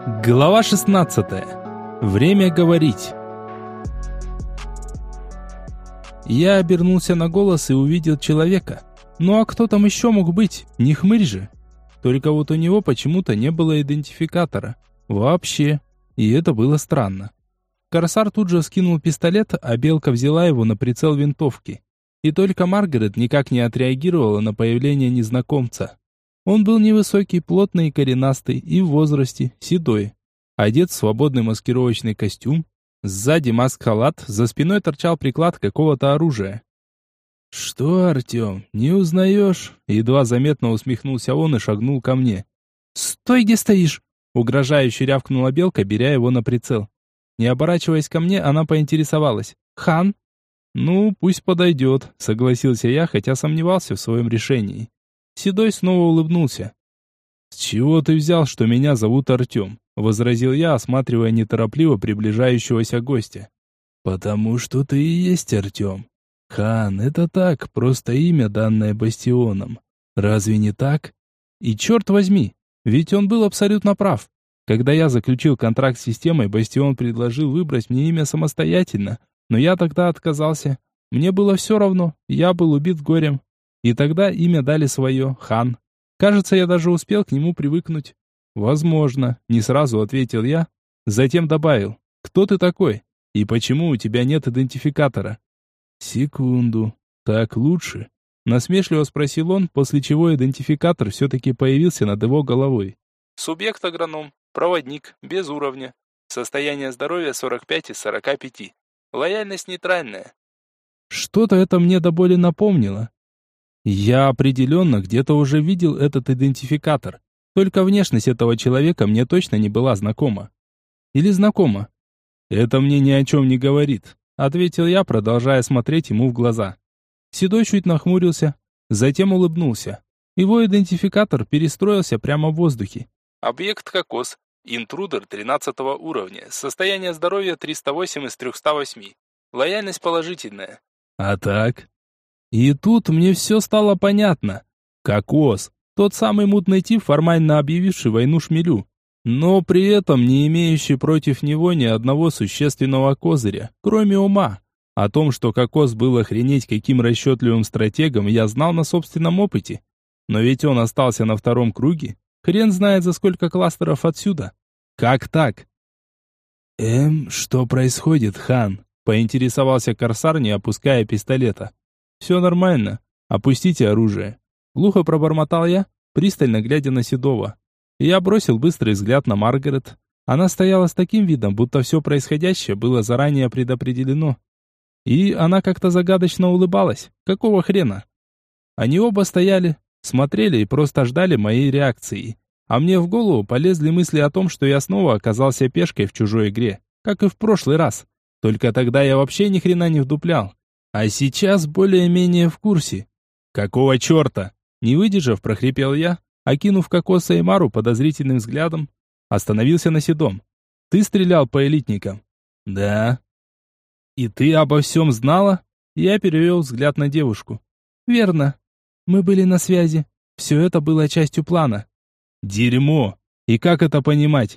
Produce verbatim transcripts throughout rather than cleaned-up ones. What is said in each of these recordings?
Глава шестнадцатая. Время говорить. Я обернулся на голос и увидел человека. Ну а кто там еще мог быть? Не хмырь же. Только вот у него почему-то не было идентификатора. Вообще. И это было странно. Корсар тут же вскинул пистолет, а Белка взяла его на прицел винтовки. И только Маргарет никак не отреагировала на появление незнакомца. Он был невысокий, плотный и коренастый, и в возрасте, седой. Одет в свободный маскировочный костюм. Сзади маск-халат, за спиной торчал приклад какого-то оружия. «Что, Артем, не узнаешь?» Едва заметно усмехнулся он и шагнул ко мне. «Стой, где стоишь!» Угрожающе рявкнула Белка, беря его на прицел. Не оборачиваясь ко мне, она поинтересовалась. «Хан?» «Ну, пусть подойдет», согласился я, хотя сомневался в своем решении. Седой снова улыбнулся. «С чего ты взял, что меня зовут Артем?» возразил я, осматривая неторопливо приближающегося гостя. «Потому что ты и есть Артем. Хан, это так, просто имя, данное Бастионом. Разве не так?» И черт возьми, ведь он был абсолютно прав. Когда я заключил контракт с системой, Бастион предложил выбрать мне имя самостоятельно, но я тогда отказался. Мне было все равно, я был убит горем. И тогда имя дали свое, Хан. Кажется, я даже успел к нему привыкнуть. Возможно, не сразу ответил я, затем добавил: «Кто ты такой? И почему у тебя нет идентификатора?» «Секунду. Так лучше?» Насмешливо спросил он, после чего идентификатор все-таки появился над его головой. Субъект агроном, проводник, без уровня. Состояние здоровья сорок пять из сорока пяти. Лояльность нейтральная. Что-то это мне до боли напомнило. Я определенно где-то уже видел этот идентификатор. Только внешность этого человека мне точно не была знакома. Или знакома? «Это мне ни о чем не говорит», — ответил я, продолжая смотреть ему в глаза. Седой чуть нахмурился, затем улыбнулся. Его идентификатор перестроился прямо в воздухе. Объект кокос. Интрудер тринадцатого уровня. Состояние здоровья триста восемь из трехсот восьми. Лояльность положительная. А так? И тут мне все стало понятно. Кокос. Тот самый мутный тип, формально объявивший войну шмелю. Но при этом не имеющий против него ни одного существенного козыря, кроме ума. О том, что Кокос был охренеть каким расчетливым стратегом, я знал на собственном опыте. Но ведь он остался на втором круге. Хрен знает за сколько кластеров отсюда. Как так? «Эм, что происходит, Хан?» Поинтересовался Корсар, не опуская пистолета. «Все нормально. Опустите оружие». Глухо пробормотал я, пристально глядя на Седова. Я бросил быстрый взгляд на Маргарет. Она стояла с таким видом, будто все происходящее было заранее предопределено. И она как-то загадочно улыбалась. Какого хрена? Они оба стояли, смотрели и просто ждали моей реакции. А мне в голову полезли мысли о том, что я снова оказался пешкой в чужой игре, как и в прошлый раз. Только тогда я вообще ни хрена не вдуплял. А сейчас более-менее в курсе. «Какого черта?» Не выдержав, прохрипел я, окинув Кокоса и Мару подозрительным взглядом, остановился на Седом. «Ты стрелял по элитникам?» «Да». «И ты обо всем знала?» Я перевел взгляд на девушку. «Верно. Мы были на связи. Все это было частью плана». «Дерьмо! И как это понимать?»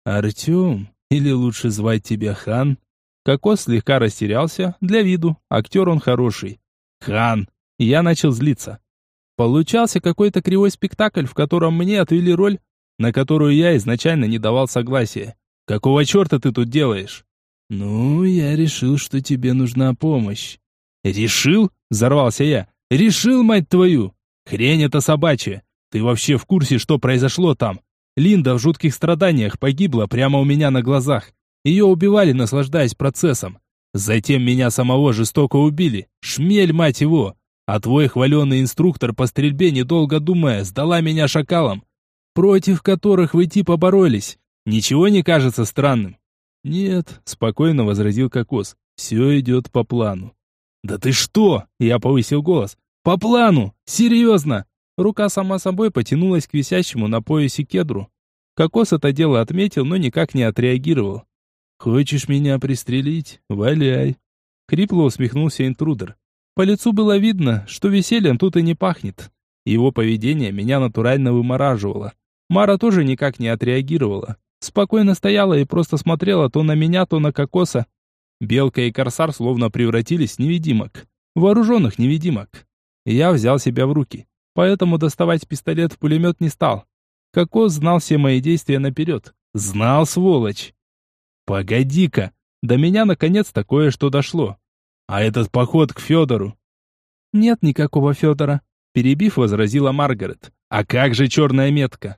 «Артем, или лучше звать тебя Хан?» Кокос слегка растерялся, для виду, актер он хороший. «Хан!» Я начал злиться. Получался какой-то кривой спектакль, в котором мне отвели роль, на которую я изначально не давал согласия. «Какого черта ты тут делаешь?» «Ну, я решил, что тебе нужна помощь». «Решил?» – взорвался я. «Решил, мать твою! Хрень это собачья! Ты вообще в курсе, что произошло там? Линда в жутких страданиях погибла прямо у меня на глазах. Ее убивали, наслаждаясь процессом. Затем меня самого жестоко убили. Шмель, мать его! А твой хваленый инструктор по стрельбе, недолго думая, сдала меня шакалам, против которых вы типа боролись. Ничего не кажется странным?» «Нет», — спокойно возразил Кокос. «Все идет по плану». «Да ты что?» — я повысил голос. «По плану! Серьезно!» Рука сама собой потянулась к висящему на поясе кедру. Кокос это дело отметил, но никак не отреагировал. «Хочешь меня пристрелить? Валяй!» Хрипло усмехнулся интрудер. По лицу было видно, что весельем тут и не пахнет. Его поведение меня натурально вымораживало. Мара тоже никак не отреагировала. Спокойно стояла и просто смотрела то на меня, то на Кокоса. Белка и Корсар словно превратились в невидимок. Вооруженных невидимок. Я взял себя в руки, поэтому доставать пистолет-пулемет не стал. Кокос знал все мои действия наперед. Знал, сволочь. Погоди-ка, до меня наконец-то кое-что дошло. А этот поход к Федору? Нет никакого Федора, перебив, возразила Маргарет. А как же черная метка?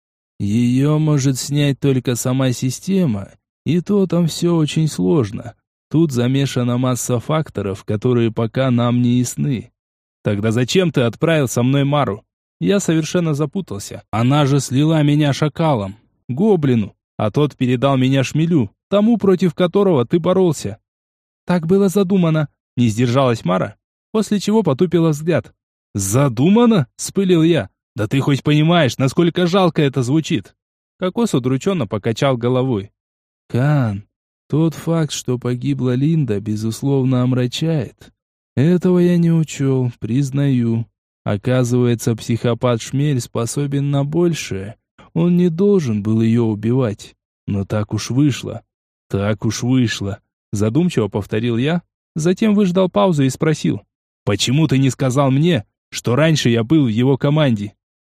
Ее может снять только сама система, и то там все очень сложно. Тут замешана масса факторов, которые пока нам не ясны. Тогда зачем ты отправил со мной Мару? Я совершенно запутался. Она же слила меня шакалом, гоблину, а тот передал меня Шмелю, тому, против которого ты боролся. Так было задумано, не сдержалась Мара, после чего потупила взгляд. Задумано? Вспылил я. Да ты хоть понимаешь, насколько жалко это звучит? Кокос удрученно покачал головой. Кан, тот факт, что погибла Линда, безусловно, омрачает. Этого я не учел, признаю. Оказывается, психопат Шмель способен на большее. Он не должен был ее убивать. Но так уж вышло. Так уж вышло. Задумчиво повторил я, затем выждал паузу и спросил. Почему ты не сказал мне, что раньше я был в его команде?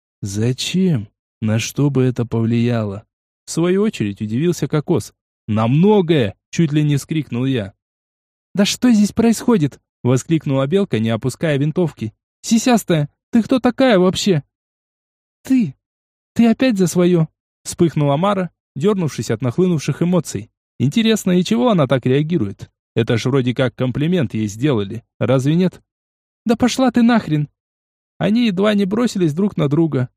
Зачем? На что бы это повлияло? В свою очередь удивился Кокос. На многое! Чуть ли не вскрикнул я. Да что здесь происходит? Воскликнула Белка, не опуская винтовки. Сисястая, ты кто такая вообще? Ты! Ты опять за свое! Вспыхнула Мара, дернувшись от нахлынувших эмоций. Интересно, и чего она так реагирует? Это ж вроде как комплимент ей сделали, разве нет? Да пошла ты нахрен! Они едва не бросились друг на друга.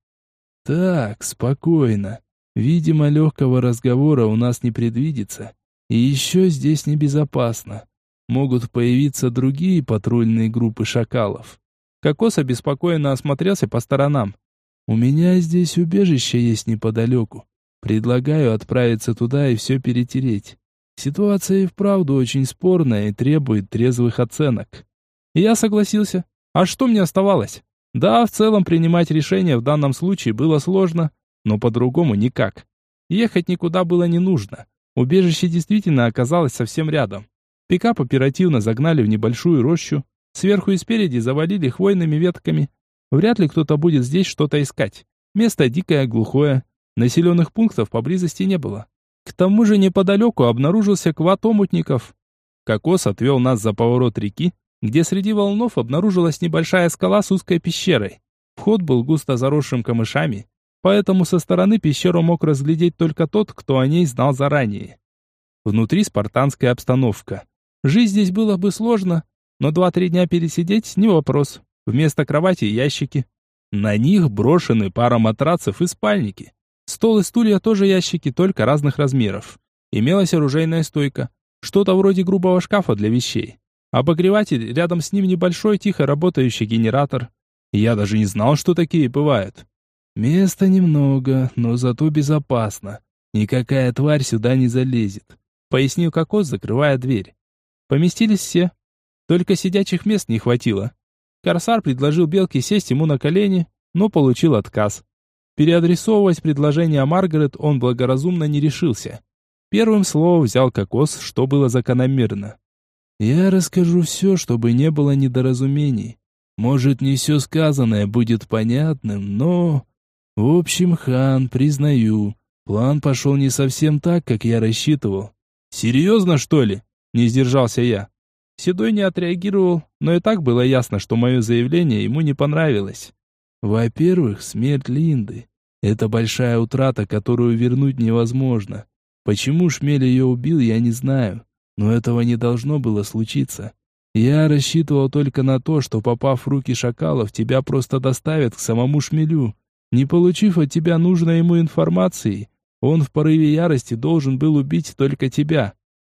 Так, спокойно. Видимо, легкого разговора у нас не предвидится. И еще здесь небезопасно. Могут появиться другие патрульные группы шакалов. Кокос обеспокоенно осмотрелся по сторонам. У меня здесь убежище есть неподалеку. Предлагаю отправиться туда и все перетереть. Ситуация и вправду очень спорная и требует трезвых оценок. Я согласился. А что мне оставалось? Да, в целом принимать решение в данном случае было сложно, но по-другому никак. Ехать никуда было не нужно. Убежище действительно оказалось совсем рядом. Пикап оперативно загнали в небольшую рощу, сверху и спереди завалили хвойными ветками. Вряд ли кто-то будет здесь что-то искать. Место дикое, глухое. Населенных пунктов поблизости не было. К тому же неподалеку обнаружился квад омутников. Кокос отвел нас за поворот реки, где среди валунов обнаружилась небольшая скала с узкой пещерой. Вход был густо заросшим камышами, поэтому со стороны пещеру мог разглядеть только тот, кто о ней знал заранее. Внутри спартанская обстановка. Жить здесь было бы сложно, но два-три дня пересидеть не вопрос. Вместо кровати ящики. На них брошены пара матрацев и спальники. Стол и стулья тоже ящики, только разных размеров. Имелась оружейная стойка, что-то вроде грубого шкафа для вещей. Обогреватель, рядом с ним небольшой тихо работающий генератор. Я даже не знал, что такие бывают. Места немного, но зато безопасно. Никакая тварь сюда не залезет, пояснил Кокос, закрывая дверь. Поместились все. Только сидячих мест не хватило. Корсар предложил Белке сесть ему на колени, но получил отказ. Переадресовывать предложение Маргарет он благоразумно не решился. Первым словом взял Кокос, что было закономерно. «Я расскажу все, чтобы не было недоразумений. Может, не все сказанное будет понятным, но... В общем, хан, признаю, план пошел не совсем так, как я рассчитывал». «Серьезно, что ли?» — не сдержался я. Седой не отреагировал, но и так было ясно, что мое заявление ему не понравилось. Во-первых, смерть Линды. Это большая утрата, которую вернуть невозможно. Почему Шмель ее убил, я не знаю. Но этого не должно было случиться. Я рассчитывал только на то, что, попав в руки шакалов, тебя просто доставят к самому Шмелю. Не получив от тебя нужной ему информации, он в порыве ярости должен был убить только тебя.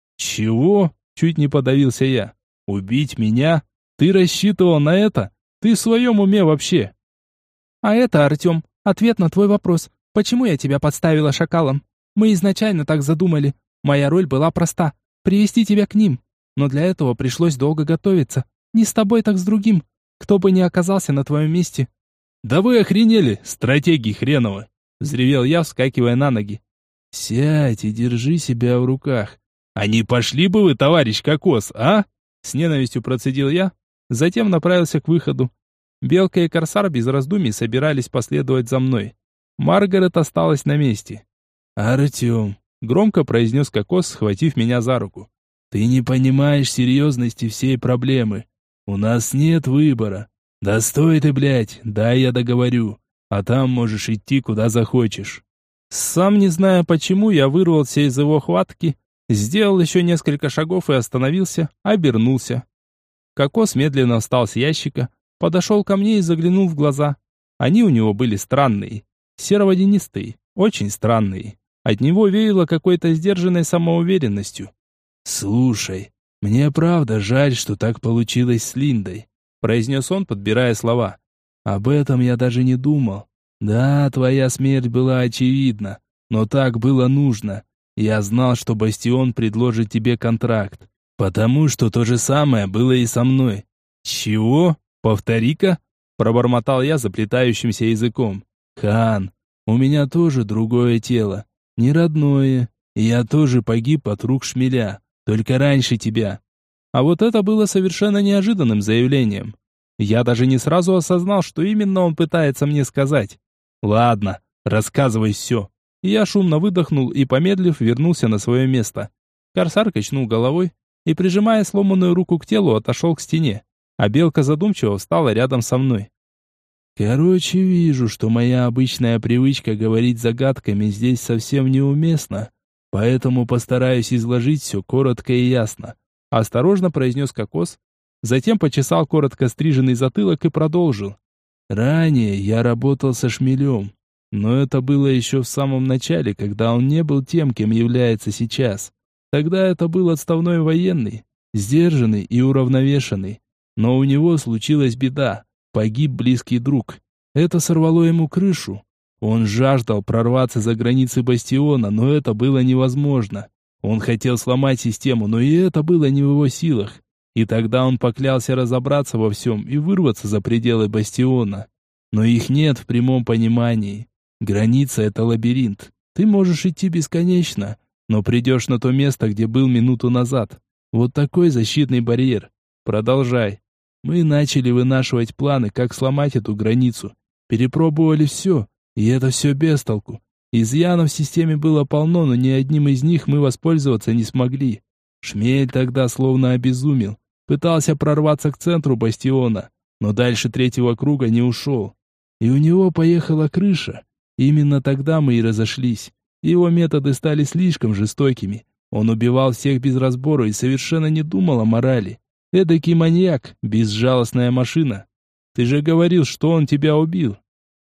Чего? Чуть не подавился я. Убить меня? Ты рассчитывал на это? Ты в своем уме вообще? А это, Артем, ответ на твой вопрос. Почему я тебя подставила шакалом? Мы изначально так задумали. Моя роль была проста. Привести тебя к ним. Но для этого пришлось долго готовиться. Не с тобой, так с другим. Кто бы ни оказался на твоем месте. Да вы охренели, стратегии хреновы. Взревел я, вскакивая на ноги. Сядь и держи себя в руках. А не пошли бы вы, товарищ Кокос, а? С ненавистью процедил я, затем направился к выходу. Белка и Корсар без раздумий собирались последовать за мной. Маргарет осталась на месте. «Артем», — громко произнес Кокос, схватив меня за руку. «Ты не понимаешь серьезности всей проблемы. У нас нет выбора. Да стой ты, блядь, дай я договорю, а там можешь идти куда захочешь». Сам не зная почему, я вырвался из его хватки, сделал еще несколько шагов и остановился, обернулся. Кокос медленно встал с ящика, подошел ко мне и заглянул в глаза. Они у него были странные, серо-водянистые, очень странные. От него веяло какой-то сдержанной самоуверенностью. «Слушай, мне правда жаль, что так получилось с Линдой», произнес он, подбирая слова. «Об этом я даже не думал. Да, твоя смерть была очевидна, но так было нужно. Я знал, что Бастион предложит тебе контракт, потому что то же самое было и со мной». «Чего? Повтори-ка?» пробормотал я заплетающимся языком. «Хан, у меня тоже другое тело, не родное, и я тоже погиб от рук шмеля, только раньше тебя». А вот это было совершенно неожиданным заявлением. Я даже не сразу осознал, что именно он пытается мне сказать. «Ладно, рассказывай все». Я шумно выдохнул и, помедлив, вернулся на свое место. Корсар качнул головой и, прижимая сломанную руку к телу, отошел к стене, а белка задумчиво встала рядом со мной. «Короче, вижу, что моя обычная привычка говорить загадками здесь совсем неуместна, поэтому постараюсь изложить все коротко и ясно», осторожно произнес Кокос, затем почесал коротко стриженный затылок и продолжил. «Ранее я работал со шмелем, но это было еще в самом начале, когда он не был тем, кем является сейчас. Тогда это был отставной военный, сдержанный и уравновешенный, но у него случилась беда, погиб близкий друг. Это сорвало ему крышу. Он жаждал прорваться за границы Бастиона, но это было невозможно. Он хотел сломать систему, но и это было не в его силах. И тогда он поклялся разобраться во всем и вырваться за пределы Бастиона. Но их нет в прямом понимании. Граница — это лабиринт. Ты можешь идти бесконечно, но придешь на то место, где был минуту назад. Вот такой защитный барьер. Продолжай. Мы начали вынашивать планы, как сломать эту границу. Перепробовали все, и это все без толку. Изъянов в системе было полно, но ни одним из них мы воспользоваться не смогли. Шмель тогда словно обезумел. Пытался прорваться к центру Бастиона, но дальше третьего круга не ушел. И у него поехала крыша. Именно тогда мы и разошлись. Его методы стали слишком жестокими. Он убивал всех без разбору и совершенно не думал о морали. Эдакий маньяк, безжалостная машина. Ты же говорил, что он тебя убил.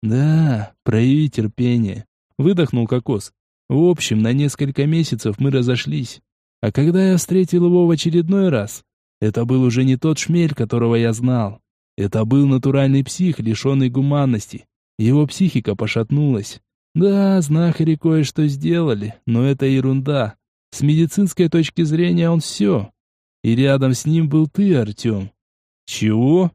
Да, прояви терпение. Выдохнул Кокос. В общем, на несколько месяцев мы разошлись. А когда я встретил его в очередной раз, это был уже не тот шмель, которого я знал. Это был натуральный псих, лишенный гуманности. Его психика пошатнулась. Да, знахари кое-что сделали, но это ерунда. С медицинской точки зрения он все. И рядом с ним был ты, Артем. Чего?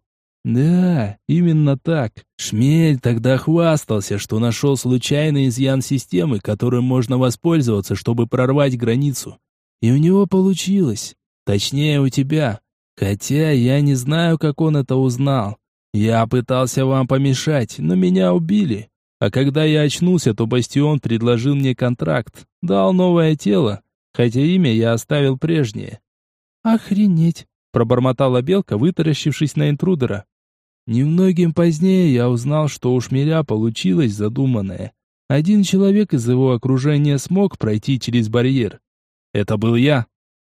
Да, именно так. Шмель тогда хвастался, что нашел случайный изъян системы, которым можно воспользоваться, чтобы прорвать границу. И у него получилось. Точнее, у тебя. Хотя я не знаю, как он это узнал. Я пытался вам помешать, но меня убили. А когда я очнулся, то Бастион предложил мне контракт, дал новое тело, хотя имя я оставил прежнее. «Охренеть!» – пробормотала белка, вытаращившись на интрудера. Немногим позднее я узнал, что у шмеля получилось задуманное. Один человек из его окружения смог пройти через барьер. Это был я.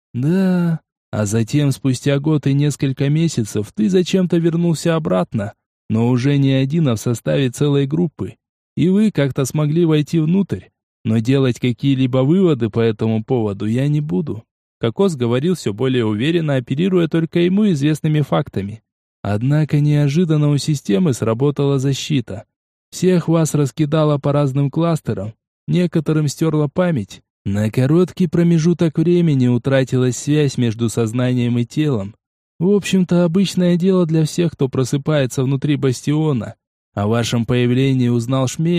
Да, а затем, спустя год и несколько месяцев, ты зачем-то вернулся обратно, но уже не один, а в составе целой группы. И вы как-то смогли войти внутрь, но делать какие-либо выводы по этому поводу я не буду. Кокос говорил все более уверенно, оперируя только ему известными фактами. Однако неожиданно у системы сработала защита. Всех вас раскидало по разным кластерам, некоторым стерла память. На короткий промежуток времени утратилась связь между сознанием и телом. В общем-то, обычное дело для всех, кто просыпается внутри Бастиона. О вашем появлении узнал Шмель,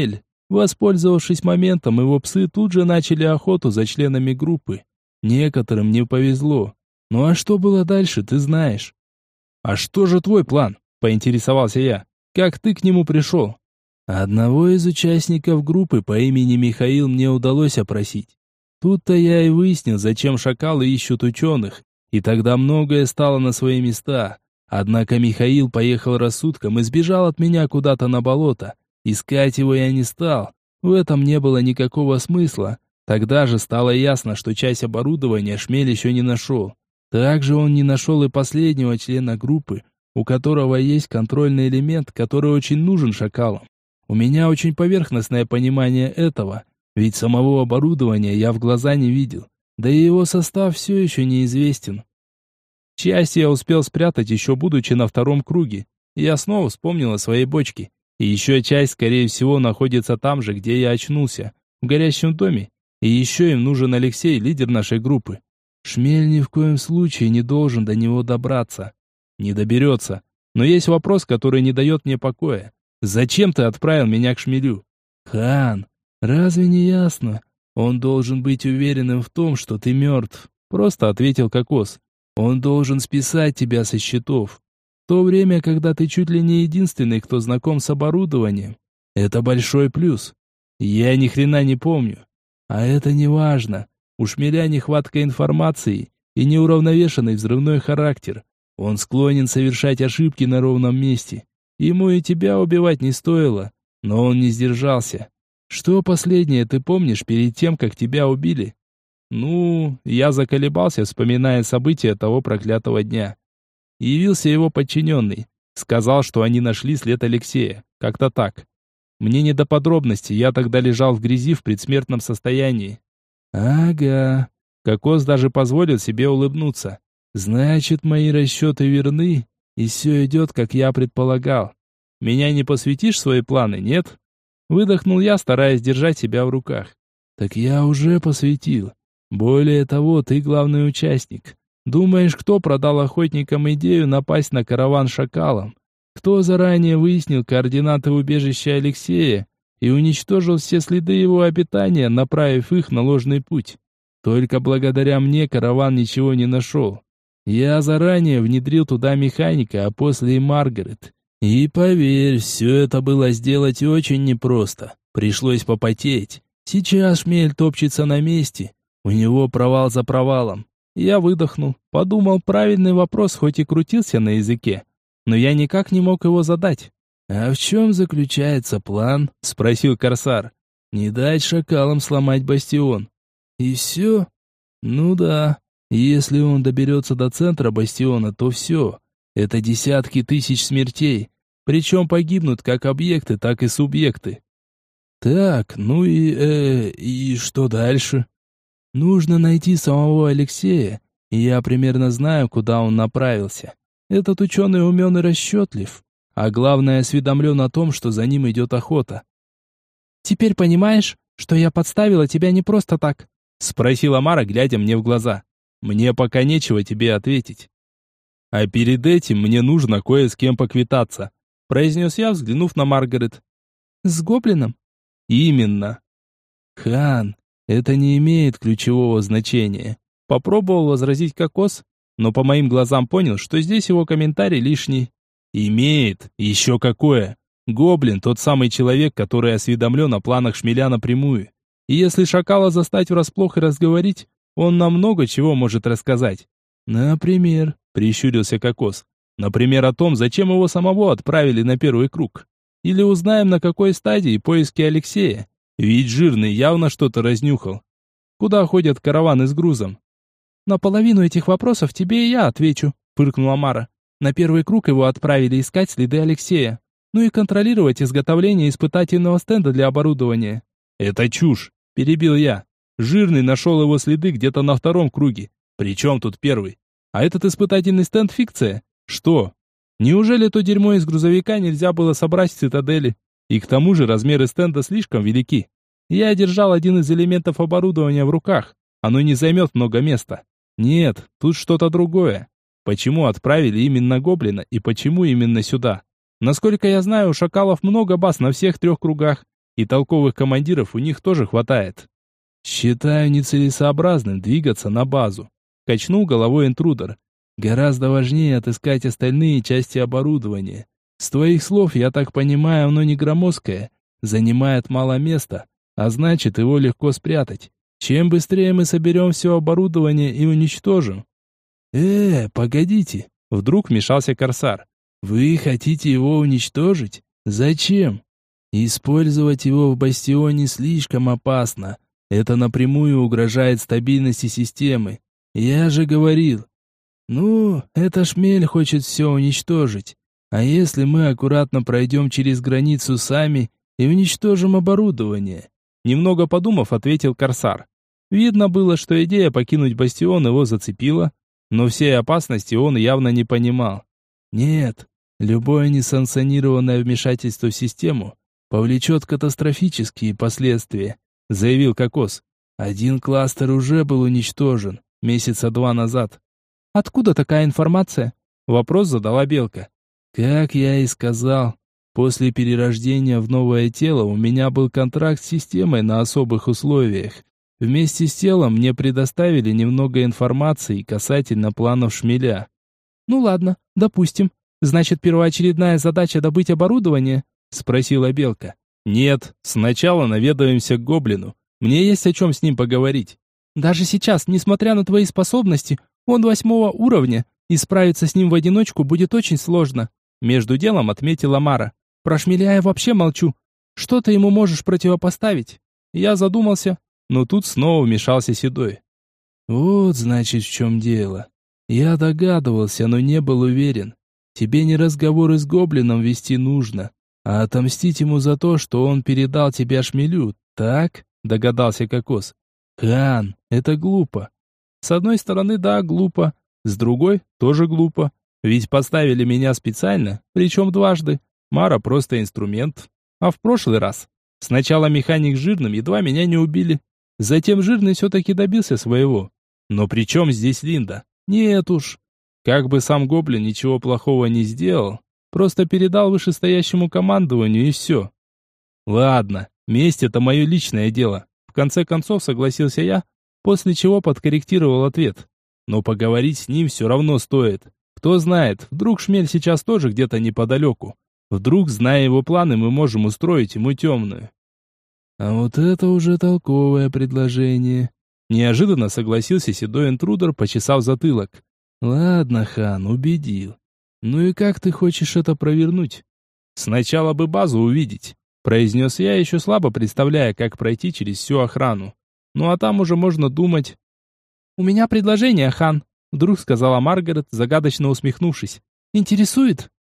Воспользовавшись моментом, его псы тут же начали охоту за членами группы. Некоторым не повезло. Ну а что было дальше, ты знаешь. «А что же твой план?» – поинтересовался я. «Как ты к нему пришел?» Одного из участников группы по имени Михаил мне удалось опросить. Тут-то я и выяснил, зачем шакалы ищут ученых, и тогда многое стало на свои места. Однако Михаил поехал рассудком и сбежал от меня куда-то на болото. Искать его я не стал, в этом не было никакого смысла. Тогда же стало ясно, что часть оборудования Шмель еще не нашел. Также он не нашел и последнего члена группы, у которого есть контрольный элемент, который очень нужен шакалам. У меня очень поверхностное понимание этого, ведь самого оборудования я в глаза не видел, да и его состав все еще неизвестен. Часть я успел спрятать еще будучи на втором круге. Я снова вспомнил о своей бочке. И еще часть, скорее всего, находится там же, где я очнулся, в горящем доме. И еще им нужен Алексей, лидер нашей группы. Шмель ни в коем случае не должен до него добраться. Не доберется. Но есть вопрос, который не дает мне покоя. Зачем ты отправил меня к Шмелю? Хан, разве не ясно? Он должен быть уверенным в том, что ты мертв. Просто ответил Кокос. Он должен списать тебя со счетов. В то время, когда ты чуть ли не единственный, кто знаком с оборудованием. Это большой плюс. Я ни хрена не помню. А это не важно. У Шмеля нехватка информации и неуравновешенный взрывной характер. Он склонен совершать ошибки на ровном месте. Ему и тебя убивать не стоило, но он не сдержался. Что последнее ты помнишь перед тем, как тебя убили? Ну, я заколебался, вспоминая события того проклятого дня. Явился его подчиненный. Сказал, что они нашли след Алексея. Как-то так. Мне не до подробностей, я тогда лежал в грязи в предсмертном состоянии. Ага. Кокос даже позволил себе улыбнуться. Значит, мои расчеты верны, и все идет, как я предполагал. Меня не посвятишь в свои планы, нет? Выдохнул я, стараясь держать себя в руках. Так я уже посвятил. Более того, ты главный участник. Думаешь, кто продал охотникам идею напасть на караван шакалам? Кто заранее выяснил координаты убежища Алексея и уничтожил все следы его обитания, направив их на ложный путь? Только благодаря мне караван ничего не нашел. Я заранее внедрил туда механика, а после и Маргарет. И поверь, все это было сделать очень непросто. Пришлось попотеть. Сейчас Шмель топчется на месте. У него провал за провалом. Я выдохнул, подумал, правильный вопрос хоть и крутился на языке, но я никак не мог его задать. «А в чем заключается план?» — спросил Корсар. «Не дать шакалам сломать бастион». «И все?» «Ну да. Если он доберется до центра бастиона, то все. Это десятки тысяч смертей. Причем погибнут как объекты, так и субъекты». «Так, ну и... э... и что дальше?» «Нужно найти самого Алексея, и я примерно знаю, куда он направился. Этот ученый умен и расчетлив, а главное, осведомлен о том, что за ним идет охота». «Теперь понимаешь, что я подставила тебя не просто так?» — спросила Мара, глядя мне в глаза. «Мне пока нечего тебе ответить. А перед этим мне нужно кое с кем поквитаться», — произнес я, взглянув на Маргарет. «С гоблином?» «Именно». «Хан, это не имеет ключевого значения», — попробовал возразить Кокос, но по моим глазам понял, что здесь его комментарий лишний. «Имеет, еще какое. Гоблин — тот самый человек, который осведомлен о планах Шмеля напрямую. И если шакала застать врасплох и разговорить, он нам много чего может рассказать». «Например», — прищурился Кокос, «например, о том, зачем его самого отправили на первый круг. Или узнаем, на какой стадии поиски Алексея. Ведь жирный явно что-то разнюхал. Куда ходят караваны с грузом?» «На половину этих вопросов тебе и я отвечу», — фыркнула Мара. «На первый круг его отправили искать следы Алексея. Ну и контролировать изготовление испытательного стенда для оборудования». «Это чушь», — перебил я. «Жирный нашел его следы где-то на втором круге. Причем тут первый? А этот испытательный стенд — фикция? Что? Неужели то дерьмо из грузовика нельзя было собрать в цитадели? И к тому же размеры стенда слишком велики. Я держал один из элементов оборудования в руках. Оно не займет много места. Нет, тут что-то другое. Почему отправили именно гоблина и почему именно сюда? Насколько я знаю, у шакалов много баз на всех трех кругах. И толковых командиров у них тоже хватает. Считаю нецелесообразным двигаться на базу. Качнул головой интрудер. Гораздо важнее отыскать остальные части оборудования. С твоих слов, я так понимаю, оно не громоздкое, занимает мало места, а значит, его легко спрятать. Чем быстрее мы соберем все оборудование и уничтожим. Э, погодите, вдруг вмешался Корсар. Вы хотите его уничтожить? Зачем? Использовать его в бастионе слишком опасно. Это напрямую угрожает стабильности системы. Я же говорил. Ну, это шмель хочет все уничтожить. А если мы аккуратно пройдем через границу сами и уничтожим оборудование? Немного подумав, ответил Корсар. Видно было, что идея покинуть бастион его зацепила, но всей опасности он явно не понимал. Нет, любое несанкционированное вмешательство в систему повлечет катастрофические последствия, заявил Кокос. Один кластер уже был уничтожен месяца два назад. Откуда такая информация? Вопрос задала Белка. Как я и сказал, после перерождения в новое тело у меня был контракт с системой на особых условиях. Вместе с телом мне предоставили немного информации касательно планов шмеля. Ну ладно, допустим. Значит, первоочередная задача добыть оборудование? Спросила Белка. Нет, сначала наведаемся к гоблину. Мне есть о чем с ним поговорить. Даже сейчас, несмотря на твои способности, он восьмого уровня, и справиться с ним в одиночку будет очень сложно. Между делом отметила Мара. Про шмеля я вообще молчу. Что ты ему можешь противопоставить? Я задумался, но тут снова вмешался Седой. Вот, значит, в чем дело. Я догадывался, но не был уверен. Тебе не разговоры с гоблином вести нужно, а отомстить ему за то, что он передал тебя шмелю, так? Догадался Кокос. Хан, это глупо. С одной стороны, да, глупо. С другой, тоже глупо. Ведь поставили меня специально, причем дважды. Мара просто инструмент. А в прошлый раз сначала механик с жирным едва меня не убили. Затем жирный все-таки добился своего. Но при чем здесь Линда? Нет уж. Как бы сам гоблин ничего плохого не сделал, просто передал вышестоящему командованию и все. Ладно, месть это мое личное дело. В конце концов согласился я, после чего подкорректировал ответ. Но поговорить с ним все равно стоит. Кто знает, вдруг шмель сейчас тоже где-то неподалеку. Вдруг, зная его планы, мы можем устроить ему темную. А вот это уже толковое предложение. Неожиданно согласился седой интрудер, почесав затылок. Ладно, хан, убедил. Ну и как ты хочешь это провернуть? Сначала бы базу увидеть, произнес я, еще слабо представляя, как пройти через всю охрану. Ну а там уже можно думать. У меня предложение, хан, вдруг сказала Маргарет, загадочно усмехнувшись. Интересует?